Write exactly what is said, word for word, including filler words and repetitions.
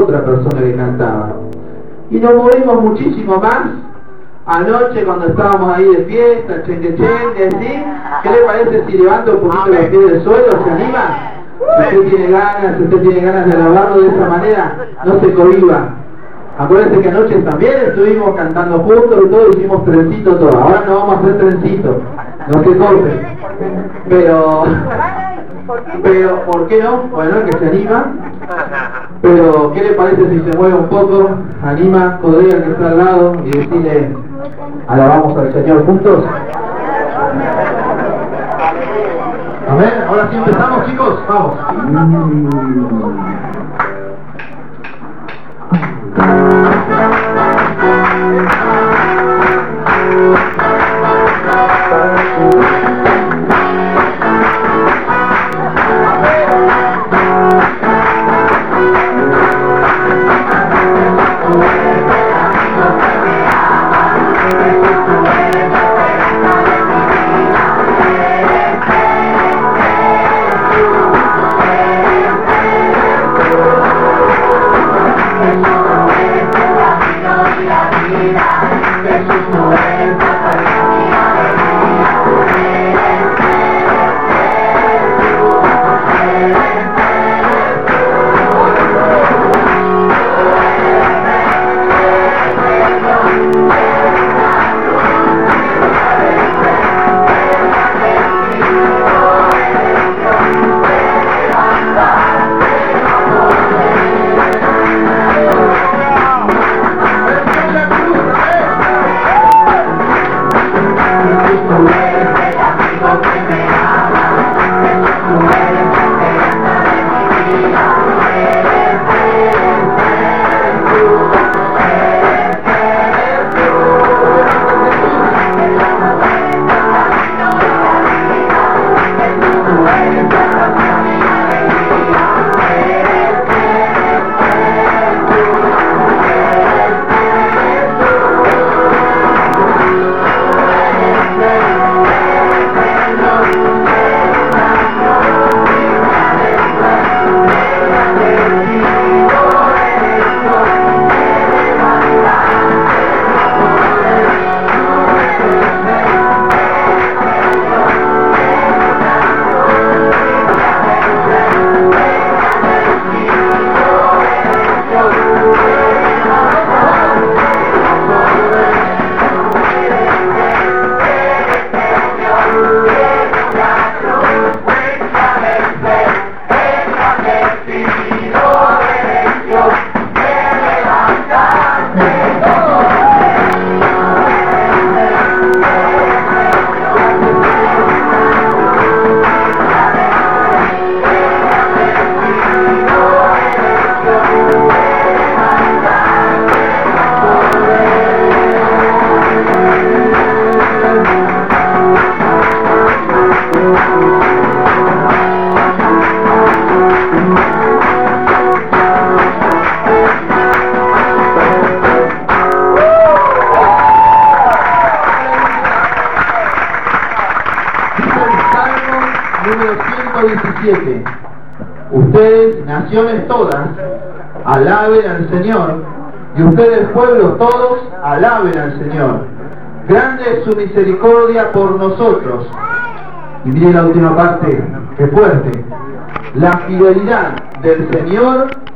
otra persona que cantaba. Y nos movimos muchísimo más. Anoche cuando estábamos ahí de fiesta, chengue chengue, ¿sí? ¿Qué le parece si levanto un poquito los pies del suelo? ¿Se anima? Si usted tiene ganas, si usted tiene ganas de alabarlo de esa manera, no se cohiba. Acuérdense que anoche también estuvimos cantando juntos y todo, hicimos trencito todo. Ahora no vamos a hacer trencito, no se corten. Pero, pero, ¿por qué no? Bueno, que se anima. Pero, ¿qué le parece si se mueve un poco? Anima, codea que está al lado y decirle, alabamos al Señor juntos. A ver, ahora sí empezamos, chicos, vamos. Ustedes, naciones todas, alaben al Señor, y ustedes, pueblos todos, alaben al Señor. Grande es su misericordia por nosotros. Y miren la última parte, que fuerte. La fidelidad del Señor